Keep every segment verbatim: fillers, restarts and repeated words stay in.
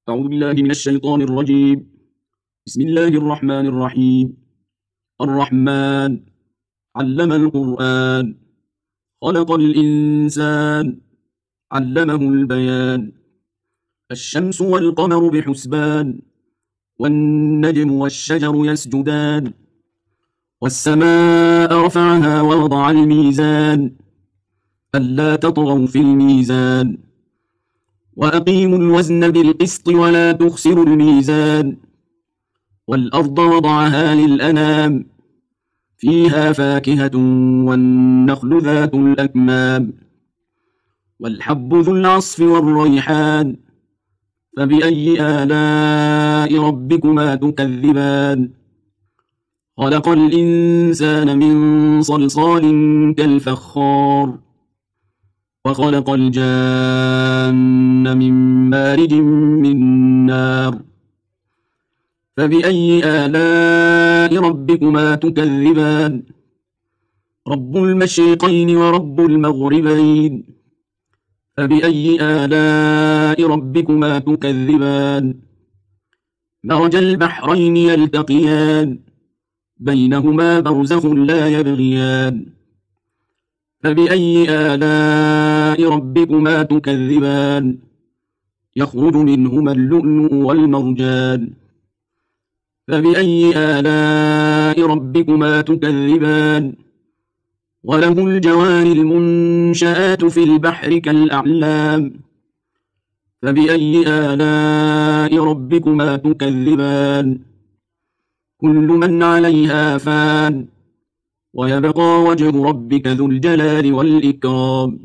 أعوذ بالله من الشيطان الرجيم. بسم الله الرحمن الرحيم. الرحمن علم القرآن، خلق الإنسان، علمه البيان. الشمس والقمر بحسبان، والنجم والشجر يسجدان. والسماء رفعها ووضع الميزان، ألا تطغوا في الميزان. وأقيموا الوزن بالقسط ولا تخسروا الميزان. والأرض وضعها للأنام، فيها فاكهة والنخل ذات الأكمام، والحب ذو العصف والريحان. فبأي آلاء ربكما تكذبان؟ خلق الإنسان من صلصال كالفخار، وخلق الجان من مارج من نار. فبأي آلاء ربكما تكذبان؟ رب المشرقين ورب المغربين. فبأي آلاء ربكما تكذبان؟ مرج البحرين يلتقيان، بينهما برزخ لا يبغيان. فبأي آلاء ربكما تكذبان؟ يخرج منهما اللؤلؤ والمرجان. فبأي آلاء ربكما تكذبان؟ وله الجوار المنشآت في البحر كالأعلام. فبأي آلاء ربكما تكذبان؟ كل من عليها فان، ويبقى وجه ربك ذو الجلال والإكرام.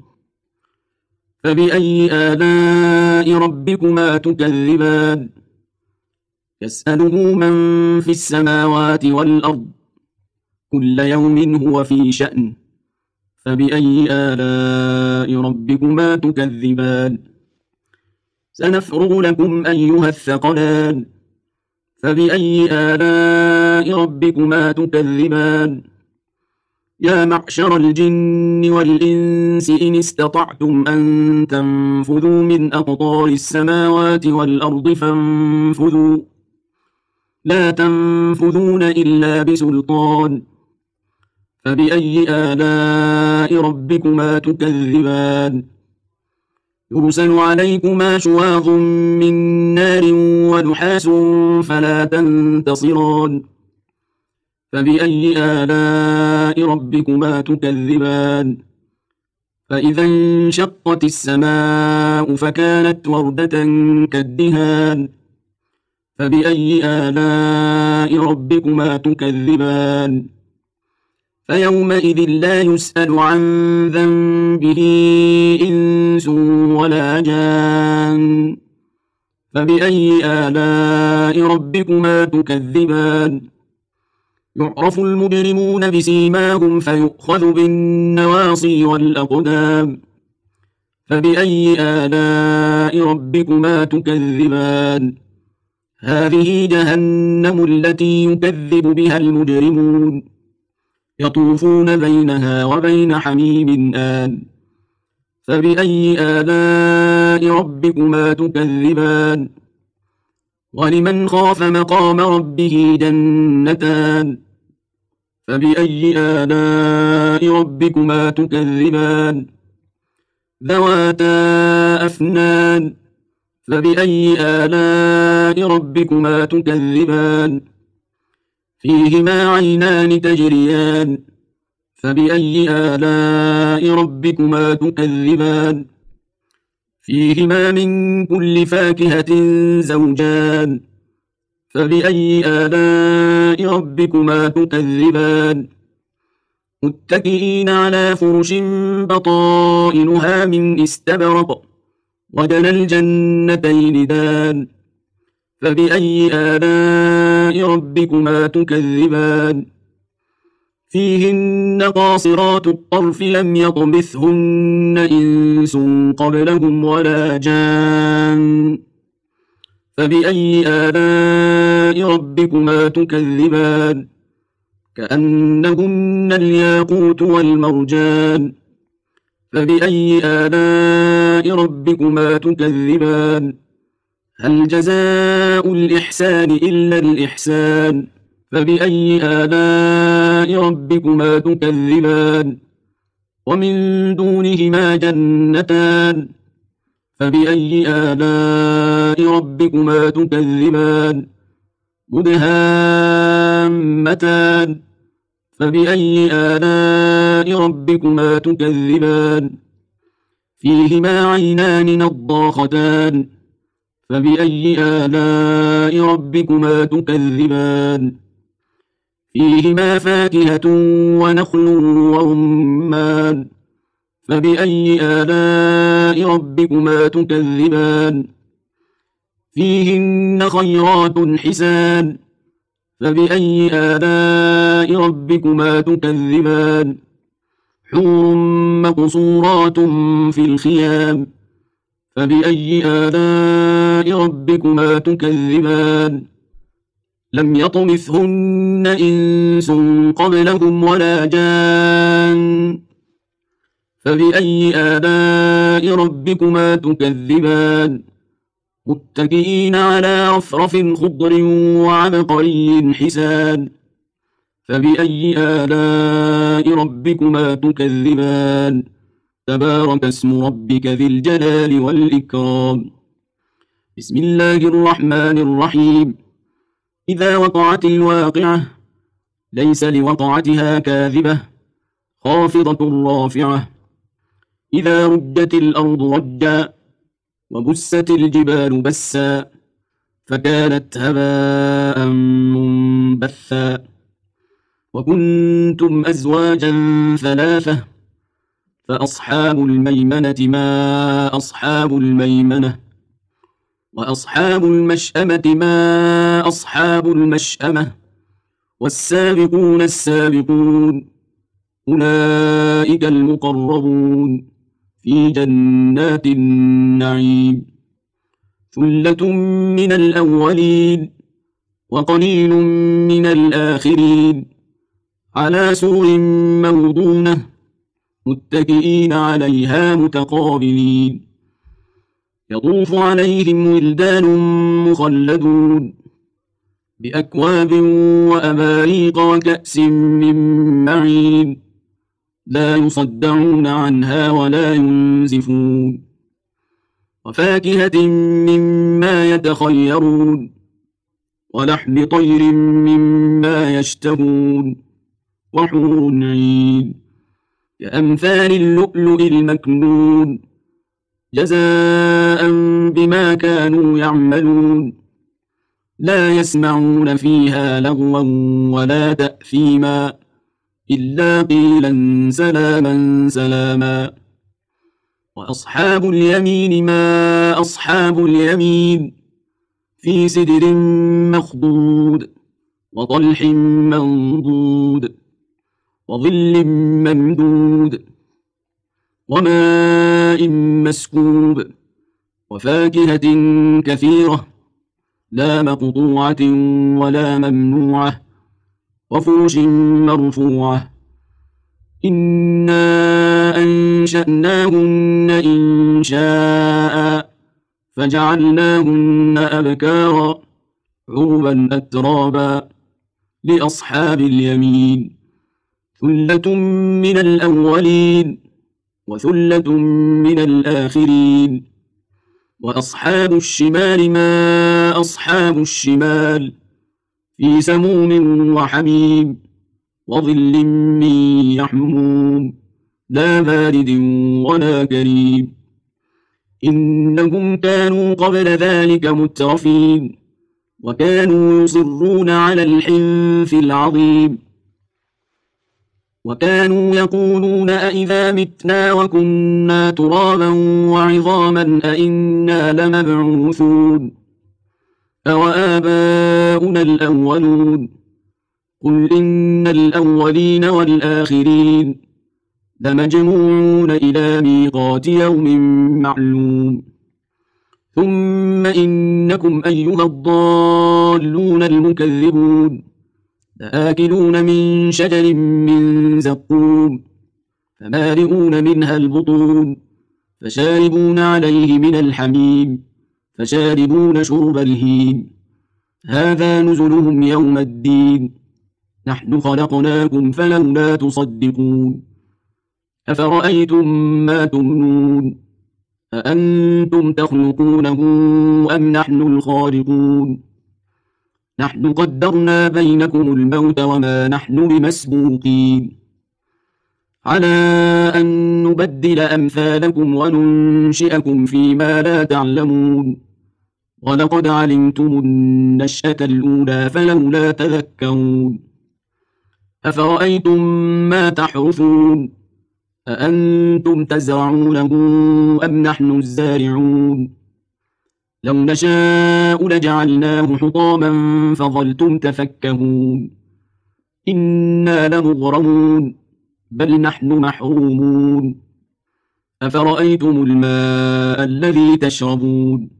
فبأي آلاء ربكما تكذبان؟ يسأله من في السماوات والأرض، كل يوم هو في شأن. فبأي آلاء ربكما تكذبان؟ سنفرغ لكم أيها الثقلان. فبأي آلاء ربكما تكذبان؟ يا معشر الجن والإنس إن استطعتم أن تنفذوا من أقطار السماوات والأرض فانفذوا، لا تنفذون إلا بسلطان. فبأي آلاء ربكما تكذبان؟ يرسل عليكما شواظ من نار ونحاس فلا تنتصران. فبأي آلاء ربكما تكذبان؟ فإذا انشقت السماء فكانت وردة كالدهان. فبأي آلاء ربكما تكذبان؟ فيومئذ لا يسأل عن ذنبه إنس ولا جان. فبأي آلاء ربكما تكذبان؟ يعرف المجرمون بسيماهم فيؤخذ بالنواصي والأقدام. فبأي آلاء ربكما تكذبان؟ هذه جهنم التي يكذب بها المجرمون، يطوفون بينها وبين حميم آن. فبأي آلاء ربكما تكذبان؟ ولمن خاف مقام ربه جنتان. فبأي آلاء ربكما تكذبان؟ ذواتا أفنان. فبأي آلاء ربكما تكذبان؟ فيهما عينان تجريان. فبأي آلاء ربكما تكذبان؟ فيهما من كل فاكهة زوجان. فبأي آلاء ربكما تكذبان؟ متكئين على فرش بطائنها من استبرق، وجنى الجنتين دان. فبأي آلاء ربكما تكذبان؟ فيهن قاصرات الطرف لم يطمثهن إنس قبلهم ولا جان. فبأي آلاء ربكما تكذبان؟ كأنهن الياقوت والمرجان. فبأي آلاء ربكما تكذبان؟ هل جزاء الإحسان إلا الإحسان فبأي آلاء ربكما تكذبان ومن دونهما جنتان فبأي آلاء ربكما تكذبان مدهامتان فبأي آلاء ربكما تكذبان فيهما عينان نضاختان فبأي آلاء ربكما تكذبان فيهما فاكهة ونخل ورمان فبأي آلاء ربكما تكذبان فيهن خيرات حسان فبأي آلاء ربكما تكذبان حور مقصورات في الخيام فبأي آلاء ربكما تكذبان لم يطمثهن إنس قبلهم ولا جان فبأي آلاء ربكما تكذبان متكئين على رفرف خضر وعبقري حسان فبأي آلاء ربكما تكذبان تبارك اسم ربك ذي الجلال والإكرام بسم الله الرحمن الرحيم إذا وقعت الواقعة ليس لوقعتها كاذبة خافضة رافعة إذا رجت الأرض رجا وبست الجبال بسا فكانت هباء منبثا وكنتم أزواجا ثلاثة فأصحاب الميمنة ما أصحاب الميمنة وأصحاب المشأمة ما أصحاب المشأمة والسابقون السابقون أولئك المقربون في جنات النعيم ثلة من الأولين وقليل من الآخرين على سرر موضونة متكئين عليها متقابلين يطوف عليهم ولدان مخلدون بأكواب وأباريق وكأس من معين لا يصدعون عنها ولا ينزفون وفاكهة مما يتخيرون ولحم طير مما يشتهون وحور عين كأمثال اللؤلؤ المكنون جزاء بما كانوا يعملون لا يسمعون فيها لغوا ولا تأثيما إلا قيلا سلاما سلاما وأصحاب اليمين ما أصحاب اليمين في سدر مخضود وطلح منضود وظل ممدود وماء مسكوب وفاكهة كثيرة لا مقطوعة ولا ممنوعة وفرش مرفوعة إنا أنشأناهن إنشاء فجعلناهن أبكارا عربا أترابا لأصحاب اليمين ثلة من الأولين وثلة من الآخرين وأصحاب الشمال ما أصحاب الشمال في سموم وحميم وظل من يحموم لا بارد ولا كريم إنهم كانوا قبل ذلك مترفين وكانوا يصرون على الحنث العظيم وكانوا يقولون أئذا متنا وكنا ترابا وعظاما أئنا لمبعوثون أوآباؤنا الأولون قل إن الأولين والآخرين لمجموعون إلى ميقات يوم معلوم ثم إنكم أيها الضالون المكذبون لآكلون من شجر من زقوم فمالئون منها البطون فشاربون عليه من الحميم فشاربون شرب الهيم هذا نزلهم يوم الدين نحن خلقناكم فلولا تصدقون أفرأيتم ما تمنون أأنتم تخلقونه أم نحن الخالقون نحن قدرنا بينكم الموت وما نحن بمسبوقين على أن نبدل أمثالكم وننشئكم فيما لا تعلمون ولقد علمتم النشأة الأولى فلولا تذكرون أفرأيتم ما تحرثون أأنتم تزرعونه أم نحن الزارعون لو نشاء لجعلناه حطاما فظلتم تفكهون إنا لمغرمون بل نحن محرومون أفرأيتم الماء الذي تشربون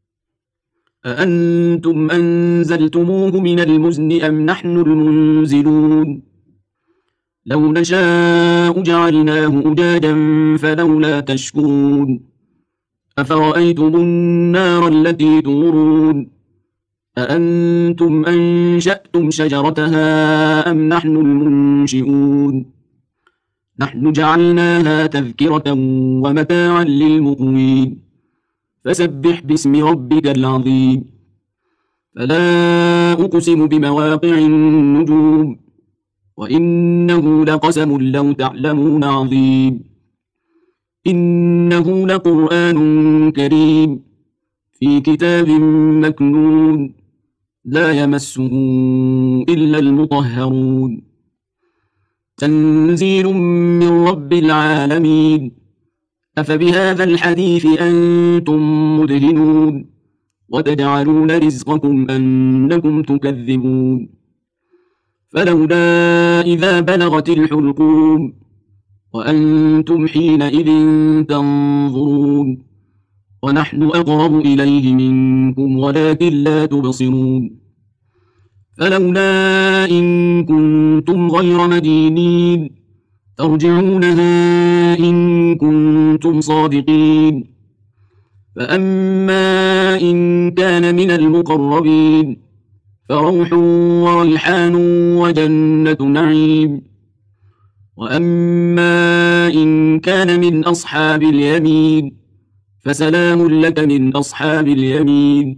أأنتم أنزلتموه من المزن أم نحن المنزلون لو نشاء جعلناه أجاجا فلولا تشكرون أفرأيتم النار التي تورون أأنتم أنشأتم شجرتها أم نحن المنشئون نحن جعلناها تذكرة ومتاعا للمقوين فسبح باسم ربك العظيم فلا أقسم بمواقع النجوم وإنه لقسم لو تعلمون عظيم إنه لقرآن كريم في كتاب مكنون لا يمسه إلا المطهرون تنزيل من رب العالمين أفبهذا الحديث أنتم مدهنون وتجعلون رزقكم أنكم تكذبون فلولا إذا بلغت الحلقوم وأنتم حينئذ تنظرون ونحن أقرب إليه منكم ولكن لا تبصرون فلولا إن كنتم غير مدينين ترجعونها إن كنتم صادقين فأما إن كان من المقربين فروح وريحان وجنة نعيم وأما إن كان من أصحاب اليمين فسلام لك من أصحاب اليمين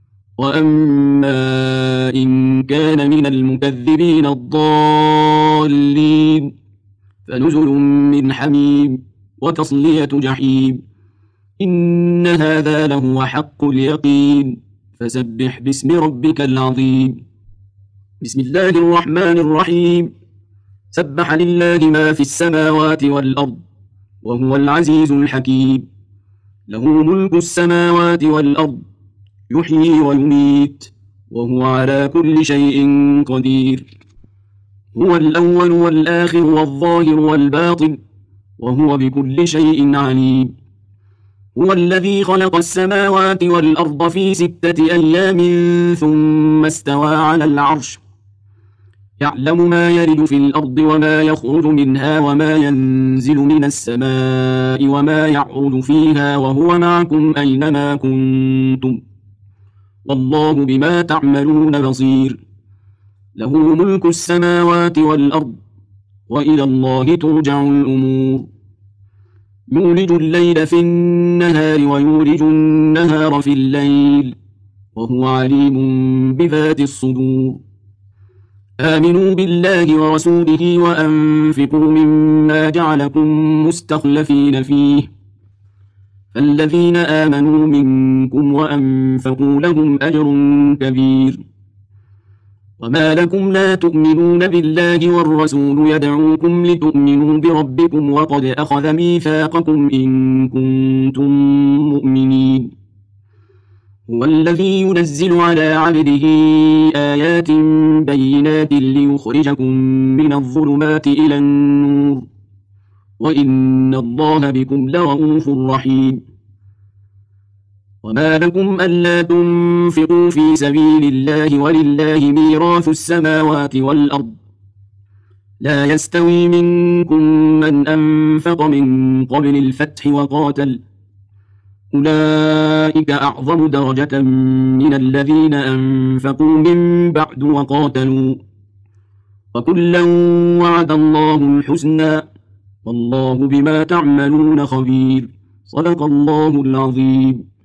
وأما إن كان من المكذبين الضالين فنزل من حميم وتصلية جحيم إن هذا لهو حق اليقين فسبح باسم ربك العظيم بسم الله الرحمن الرحيم سبح لله ما في السماوات والأرض وهو العزيز الحكيم له ملك السماوات والأرض يحيي ويميت وهو على كل شيء قدير هو الأول والآخر والظاهر والباطن وهو بكل شيء عليم هو الذي خلق السماوات والأرض في ستة أيام ثم استوى على العرش يعلم ما يلج في الأرض وما يخرج منها وما ينزل من السماء وما يعرج فيها وهو معكم أينما كنتم والله بما تعملون بصير له ملك السماوات والأرض وإلى الله ترجع الأمور يولج الليل في النهار ويولج النهار في الليل وهو عليم بذات الصدور آمنوا بالله ورسوله وأنفقوا مما جعلكم مستخلفين فيه فالذين آمنوا منكم وأنفقوا لهم أجر كبير وما لكم لا تؤمنون بالله والرسول يدعوكم لتؤمنوا بربكم وقد أخذ ميثاقكم إن كنتم مؤمنين هو الذي ينزل على عبده آيات بينات ليخرجكم من الظلمات إلى النور وإن الله بكم لرؤوف رحيم وما لكم ألا تنفقوا في سبيل الله ولله ميراث السماوات والأرض لا يستوي منكم من أنفق من قبل الفتح وقاتل أولئك أعظم درجة من الذين أنفقوا من بعد وقاتلوا وكلا وعد الله الحسنى والله بما تعملون خبير. صدق الله العظيم.